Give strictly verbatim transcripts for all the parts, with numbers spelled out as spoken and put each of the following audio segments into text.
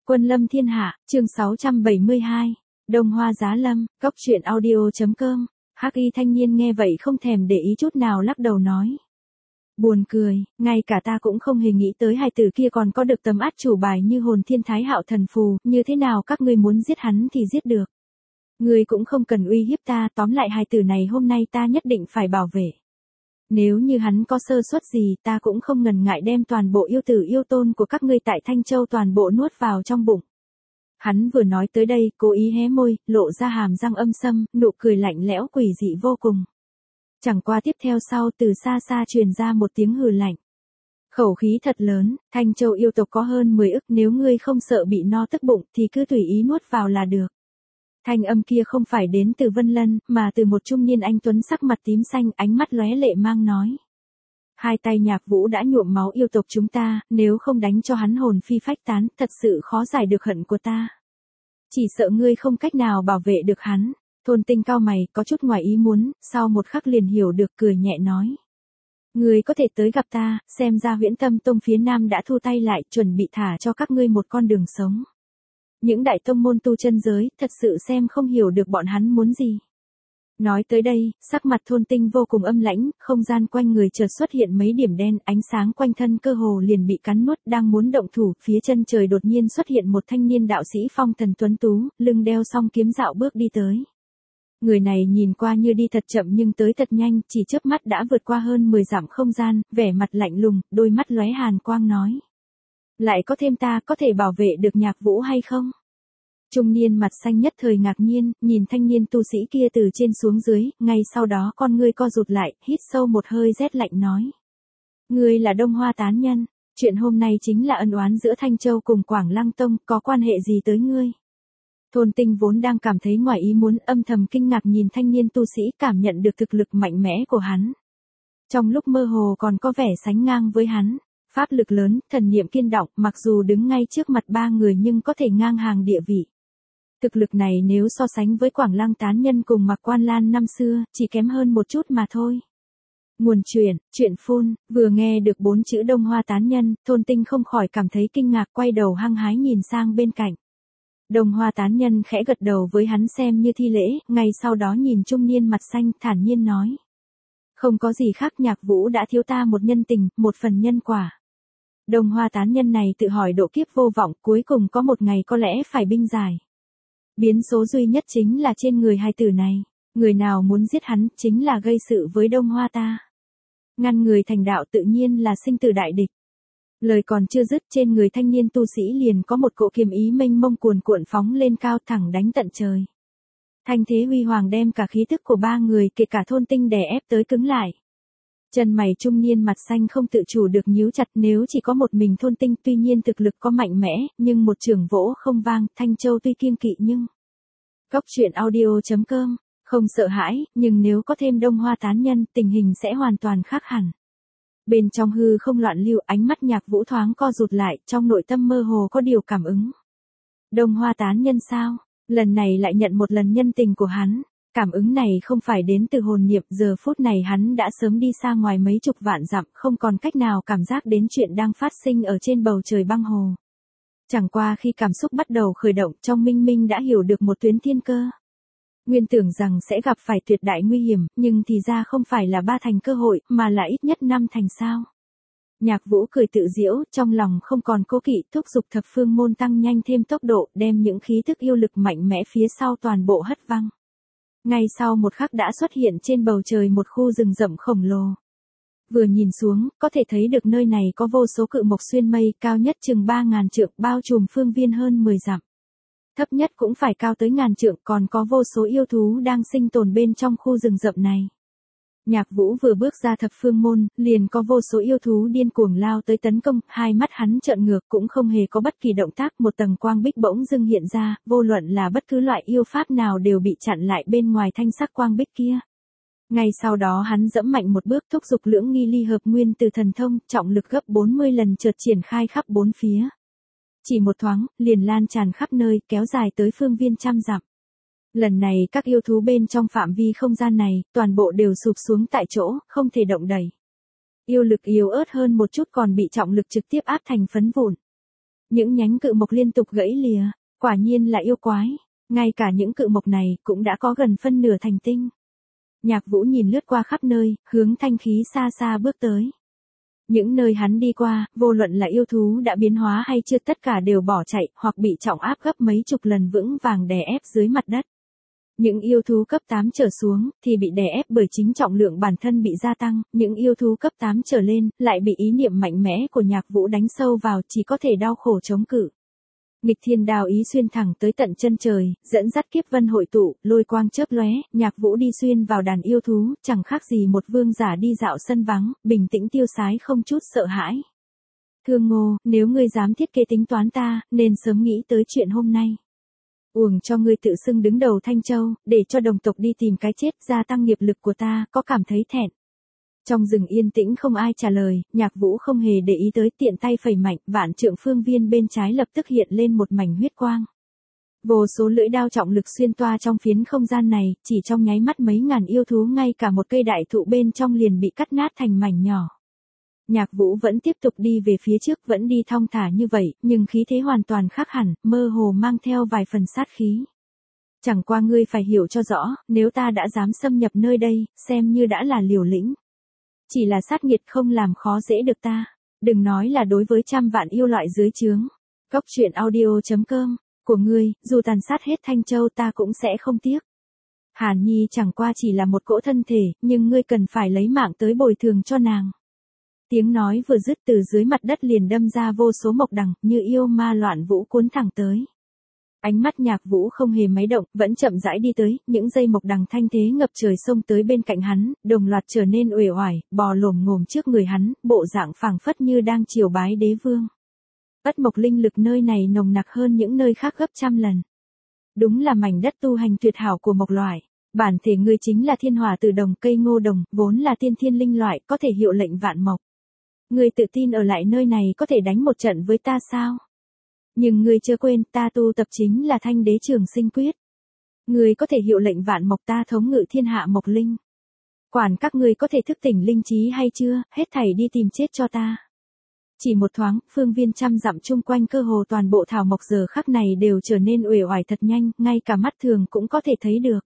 Quân lâm thiên hạ, chương sáu trăm bảy mươi hai. Đông Hoa Giá Lâm, Cốc Truyện audio.com. Hắc y thanh niên nghe vậy không thèm để ý chút nào, lắc đầu nói. Buồn cười, ngay cả ta cũng không hề nghĩ tới hài tử kia còn có được tấm át chủ bài như hồn thiên thái hạo thần phù, như thế nào các ngươi muốn giết hắn thì giết được. Ngươi cũng không cần uy hiếp ta, tóm lại hài tử này hôm nay ta nhất định phải bảo vệ. Nếu như hắn có sơ suất gì ta cũng không ngần ngại đem toàn bộ yêu tử yêu tôn của các ngươi tại Thanh Châu toàn bộ nuốt vào trong bụng. Hắn vừa nói tới đây, cố ý hé môi, lộ ra hàm răng âm sâm, nụ cười lạnh lẽo quỷ dị vô cùng. Chẳng qua tiếp theo sau từ xa xa truyền ra một tiếng hừ lạnh. Khẩu khí thật lớn, Thanh Châu yêu tộc có hơn mười ức, nếu ngươi không sợ bị no tức bụng thì cứ tùy ý nuốt vào là được. Thanh âm kia không phải đến từ Vân Lân, mà từ một trung niên anh tuấn sắc mặt tím xanh, ánh mắt lóe lệ mang nói. Hai tay Nhạc Vũ đã nhuộm máu yêu tộc chúng ta, nếu không đánh cho hắn hồn phi phách tán, thật sự khó giải được hận của ta. Chỉ sợ ngươi không cách nào bảo vệ được hắn. Thôn Tinh cao mày, có chút ngoài ý muốn, sau một khắc liền hiểu được, cười nhẹ nói. Ngươi có thể tới gặp ta, xem ra Huyễn Tâm Tông phía Nam đã thu tay lại, chuẩn bị thả cho các ngươi một con đường sống. Những đại tông môn tu chân giới, thật sự xem không hiểu được bọn hắn muốn gì. Nói tới đây, sắc mặt Thôn Tinh vô cùng âm lãnh, không gian quanh người chợt xuất hiện mấy điểm đen, ánh sáng quanh thân cơ hồ liền bị cắn nuốt, đang muốn động thủ, phía chân trời đột nhiên xuất hiện một thanh niên đạo sĩ phong thần tuấn tú, lưng đeo song kiếm dạo bước đi tới. Người này nhìn qua như đi thật chậm nhưng tới thật nhanh, chỉ chớp mắt đã vượt qua hơn mười dặm không gian, vẻ mặt lạnh lùng, đôi mắt lóe hàn quang nói. Lại có thêm ta có thể bảo vệ được Nhạc Vũ hay không? Trung niên mặt xanh nhất thời ngạc nhiên, nhìn thanh niên tu sĩ kia từ trên xuống dưới, ngay sau đó con ngươi co rụt lại, hít sâu một hơi rét lạnh nói. Ngươi là Đông Hoa tán nhân, chuyện hôm nay chính là ân oán giữa Thanh Châu cùng Quảng Lăng Tông, có quan hệ gì tới ngươi? Thôn Tinh vốn đang cảm thấy ngoài ý muốn, âm thầm kinh ngạc nhìn thanh niên tu sĩ, cảm nhận được thực lực mạnh mẽ của hắn. Trong lúc mơ hồ còn có vẻ sánh ngang với hắn. Pháp lực lớn, thần niệm kiên động, mặc dù đứng ngay trước mặt ba người nhưng có thể ngang hàng địa vị. Thực lực này nếu so sánh với Quảng Lăng tán nhân cùng Mạc Quan Lan năm xưa, chỉ kém hơn một chút mà thôi. Nguồn truyền, chuyện phun, vừa nghe được bốn chữ Đông Hoa tán nhân, Thôn Tinh không khỏi cảm thấy kinh ngạc, quay đầu hăng hái nhìn sang bên cạnh. Đông Hoa tán nhân khẽ gật đầu với hắn xem như thi lễ, ngay sau đó nhìn trung niên mặt xanh, thản nhiên nói. Không có gì khác, Nhạc Vũ đã thiếu ta một nhân tình, một phần nhân quả. Đông Hoa tán nhân này tự hỏi độ kiếp vô vọng, cuối cùng có một ngày có lẽ phải binh giải. Biến số duy nhất chính là trên người hài tử này, người nào muốn giết hắn chính là gây sự với Đông Hoa ta. Ngăn người thành đạo tự nhiên là sinh tử đại địch. Lời còn chưa dứt, trên người thanh niên tu sĩ liền có một cỗ kiếm ý mênh mông cuồn cuộn phóng lên cao, thẳng đánh tận trời. Thanh thế huy hoàng đem cả khí tức của ba người kể cả Thôn Tinh đè ép tới cứng lại. Chân mày trung niên mặt xanh không tự chủ được nhíu chặt, nếu chỉ có một mình Thôn Tinh tuy nhiên thực lực có mạnh mẽ, nhưng một trường vỗ không vang, Thanh Châu tuy kiêng kỵ nhưng. Cốc Truyện audio.com, không sợ hãi, nhưng nếu có thêm Đông Hoa tán nhân, tình hình sẽ hoàn toàn khác hẳn. Bên trong hư không loạn lưu, ánh mắt Nhạc Vũ thoáng co rụt lại, trong nội tâm mơ hồ có điều cảm ứng. Đông Hoa tán nhân sao? Lần này lại nhận một lần nhân tình của hắn. Cảm ứng này không phải đến từ hồn niệm, giờ phút này hắn đã sớm đi xa ngoài mấy chục vạn dặm, không còn cách nào cảm giác đến chuyện đang phát sinh ở trên bầu trời băng hồ. Chẳng qua khi cảm xúc bắt đầu khởi động, trong minh minh đã hiểu được một tuyến thiên cơ. Nguyên tưởng rằng sẽ gặp phải tuyệt đại nguy hiểm, nhưng thì ra không phải là ba thành cơ hội, mà là ít nhất năm thành sao. Nhạc Vũ cười tự giễu, trong lòng không còn cố kỵ, thúc giục thập phương môn tăng nhanh thêm tốc độ, đem những khí thức yêu lực mạnh mẽ phía sau toàn bộ hất văng. Ngay sau một khắc đã xuất hiện trên bầu trời một khu rừng rậm khổng lồ. Vừa nhìn xuống, có thể thấy được nơi này có vô số cự mộc xuyên mây, cao nhất chừng ba ngàn trượng, bao trùm phương viên hơn mười dặm. Thấp nhất cũng phải cao tới ngàn trượng, còn có vô số yêu thú đang sinh tồn bên trong khu rừng rậm này. Nhạc Vũ vừa bước ra thập phương môn, liền có vô số yêu thú điên cuồng lao tới tấn công, hai mắt hắn trợn ngược cũng không hề có bất kỳ động tác, một tầng quang bích bỗng dưng hiện ra, vô luận là bất cứ loại yêu pháp nào đều bị chặn lại bên ngoài thanh sắc quang bích kia. Ngay sau đó hắn dẫm mạnh một bước, thúc giục lưỡng nghi ly hợp nguyên từ thần thông, trọng lực gấp bốn mươi lần chợt triển khai khắp bốn phía. Chỉ một thoáng, liền lan tràn khắp nơi, kéo dài tới phương viên trăm dặm. Lần này các yêu thú bên trong phạm vi không gian này, toàn bộ đều sụp xuống tại chỗ, không thể động đẩy. Yêu lực yếu ớt hơn một chút còn bị trọng lực trực tiếp áp thành phấn vụn. Những nhánh cự mộc liên tục gãy lìa, quả nhiên là yêu quái, ngay cả những cự mộc này cũng đã có gần phân nửa thành tinh. Nhạc Vũ nhìn lướt qua khắp nơi, hướng thanh khí xa xa bước tới. Những nơi hắn đi qua, vô luận là yêu thú đã biến hóa hay chưa tất cả đều bỏ chạy, hoặc bị trọng áp gấp mấy chục lần vững vàng đè ép dưới mặt đất. Những yêu thú cấp tám trở xuống, thì bị đè ép bởi chính trọng lượng bản thân bị gia tăng, những yêu thú cấp tám trở lên, lại bị ý niệm mạnh mẽ của Nhạc Vũ đánh sâu vào, chỉ có thể đau khổ chống cự. Nghịch thiên đao ý xuyên thẳng tới tận chân trời, dẫn dắt kiếp vân hội tụ, lôi quang chớp lóe, Nhạc Vũ đi xuyên vào đàn yêu thú, chẳng khác gì một vương giả đi dạo sân vắng, bình tĩnh tiêu sái không chút sợ hãi. Thương Ngô, nếu ngươi dám thiết kế tính toán ta, nên sớm nghĩ tới chuyện hôm nay. Uổng cho ngươi tự xưng đứng đầu Thanh Châu, để cho đồng tộc đi tìm cái chết, gia tăng nghiệp lực của ta, có cảm thấy thẹn. Trong rừng yên tĩnh không ai trả lời, Nhạc Vũ không hề để ý tới, tiện tay phẩy mạnh, vạn trượng phương viên bên trái lập tức hiện lên một mảnh huyết quang. Vô số lưỡi đao trọng lực xuyên toa trong phiến không gian này, chỉ trong nháy mắt mấy ngàn yêu thú ngay cả một cây đại thụ bên trong liền bị cắt nát thành mảnh nhỏ. Nhạc Vũ vẫn tiếp tục đi về phía trước, vẫn đi thong thả như vậy, nhưng khí thế hoàn toàn khác hẳn, mơ hồ mang theo vài phần sát khí. Chẳng qua ngươi phải hiểu cho rõ, nếu ta đã dám xâm nhập nơi đây, xem như đã là liều lĩnh. Chỉ là sát nghiệt không làm khó dễ được ta, đừng nói là đối với trăm vạn yêu loại dưới trướng. Cốc truyện audio chấm com, của ngươi, dù tàn sát hết Thanh Châu ta cũng sẽ không tiếc. Hàn Nhi chẳng qua chỉ là một cỗ thân thể, nhưng ngươi cần phải lấy mạng tới bồi thường cho nàng. Tiếng nói vừa dứt, từ dưới mặt đất liền đâm ra vô số mộc đằng, như yêu ma loạn vũ cuốn thẳng tới. Ánh mắt Nhạc Vũ không hề máy động, vẫn chậm rãi đi tới, những dây mộc đằng thanh thế ngập trời xông tới bên cạnh hắn, đồng loạt trở nên uể oải, bò lồm ngồm trước người hắn, bộ dạng phảng phất như đang triều bái đế vương. Ất mộc linh lực nơi này nồng nặc hơn những nơi khác gấp trăm lần. Đúng là mảnh đất tu hành tuyệt hảo của mộc loại. Bản thể ngươi chính là thiên hỏa tử đồng, cây ngô đồng, vốn là tiên thiên linh loại, có thể hiệu lệnh vạn mộc. Ngươi tự tin ở lại nơi này có thể đánh một trận với ta sao? Nhưng ngươi chưa quên, ta tu tập chính là Thanh Đế Trường Sinh Quyết. Ngươi có thể hiệu lệnh vạn mộc, ta thống ngự thiên hạ mộc linh. Quản các ngươi có thể thức tỉnh linh trí hay chưa, hết thảy đi tìm chết cho ta. Chỉ một thoáng, phương viên trăm dặm chung quanh cơ hồ toàn bộ thảo mộc giờ khắc này đều trở nên uể oải thật nhanh, ngay cả mắt thường cũng có thể thấy được.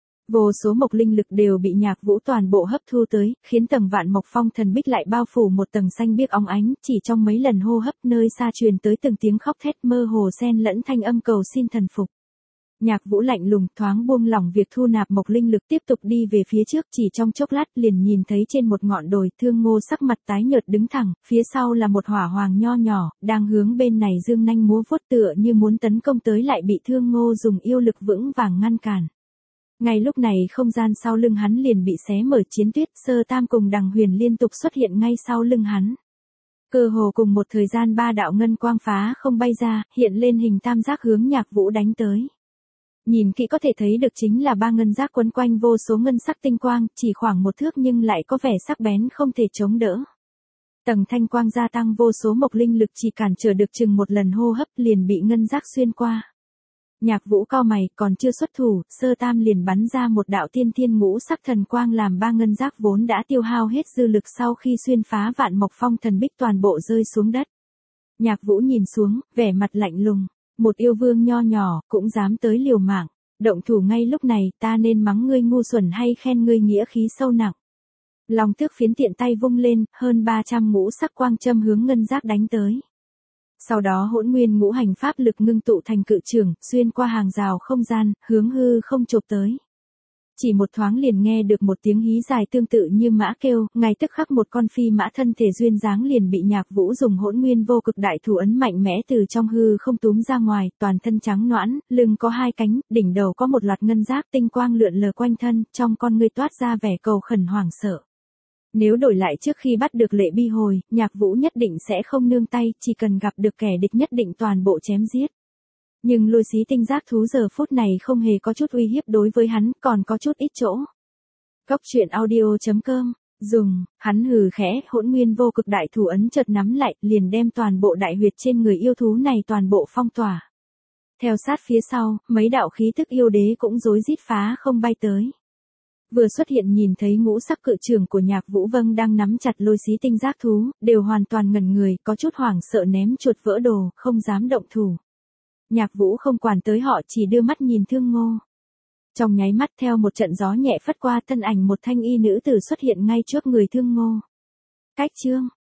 Vô số mộc linh lực đều bị Nhạc Vũ toàn bộ hấp thu tới, khiến tầng vạn mộc phong thần bích lại bao phủ một tầng xanh biếc óng ánh, chỉ trong mấy lần hô hấp nơi xa truyền tới từng tiếng khóc thét mơ hồ xen lẫn thanh âm cầu xin thần phục. Nhạc Vũ lạnh lùng thoáng buông lỏng việc thu nạp mộc linh lực, tiếp tục đi về phía trước, chỉ trong chốc lát liền nhìn thấy trên một ngọn đồi, Thương Ngô sắc mặt tái nhợt đứng thẳng, phía sau là một hỏa hoàng nho nhỏ, đang hướng bên này dương nanh múa vuốt tựa như muốn tấn công tới, lại bị Thương Ngô dùng yêu lực vững vàng ngăn cản. Ngay lúc này không gian sau lưng hắn liền bị xé mở, Chiến Tuyết, Sơ Tam cùng Đằng Huyền liên tục xuất hiện ngay sau lưng hắn. Cơ hồ cùng một thời gian ba đạo ngân quang phá không bay ra, hiện lên hình tam giác hướng Nhạc Vũ đánh tới. Nhìn kỹ có thể thấy được chính là ba ngân giác quấn quanh vô số ngân sắc tinh quang, chỉ khoảng một thước nhưng lại có vẻ sắc bén không thể chống đỡ. Tầng thanh quang gia tăng, vô số mộc linh lực chỉ cản trở được chừng một lần hô hấp liền bị ngân giác xuyên qua. Nhạc Vũ cau mày, còn chưa xuất thủ, Sơ Tam liền bắn ra một đạo tiên thiên ngũ sắc thần quang làm ba ngân giác vốn đã tiêu hao hết dư lực sau khi xuyên phá vạn mộc phong thần bích toàn bộ rơi xuống đất. Nhạc Vũ nhìn xuống, vẻ mặt lạnh lùng, một yêu vương nho nhỏ, cũng dám tới liều mạng, động thủ ngay lúc này, ta nên mắng ngươi ngu xuẩn hay khen ngươi nghĩa khí sâu nặng. Long Tước phiến tiện tay vung lên, hơn ba trăm ngũ sắc quang châm hướng ngân giác đánh tới. Sau đó hỗn nguyên ngũ hành pháp lực ngưng tụ thành cự trường, xuyên qua hàng rào không gian, hướng hư không chộp tới. Chỉ một thoáng liền nghe được một tiếng hí dài tương tự như mã kêu, ngay tức khắc một con phi mã thân thể duyên dáng liền bị Nhạc Vũ dùng hỗn nguyên vô cực đại thủ ấn mạnh mẽ từ trong hư không túm ra ngoài, toàn thân trắng nõn, lưng có hai cánh, đỉnh đầu có một loạt ngân giác tinh quang lượn lờ quanh thân, trong con ngươi toát ra vẻ cầu khẩn hoảng sợ. Nếu đổi lại trước khi bắt được Lệ Bi Hồi, Nhạc Vũ nhất định sẽ không nương tay, chỉ cần gặp được kẻ địch nhất định toàn bộ chém giết. Nhưng Lôi Xí tinh giác thú giờ phút này không hề có chút uy hiếp đối với hắn, còn có chút ít chỗ. Cốc truyện audio chấm com, dùng, hắn hừ khẽ, hỗn nguyên vô cực đại thủ ấn chợt nắm lại, liền đem toàn bộ đại huyệt trên người yêu thú này toàn bộ phong tỏa. Theo sát phía sau, mấy đạo khí tức yêu đế cũng rối rít phá không bay tới. Vừa xuất hiện nhìn thấy ngũ sắc cự trưởng của Nhạc Vũ Vâng đang nắm chặt lôi xí tinh giác thú, đều hoàn toàn ngẩn người, có chút hoảng sợ ném chuột vỡ đồ, không dám động thủ. Nhạc Vũ không quản tới họ, chỉ đưa mắt nhìn Thương Ngô. Trong nháy mắt theo một trận gió nhẹ phất qua, thân ảnh một thanh y nữ tử xuất hiện ngay trước người Thương Ngô. Cách chương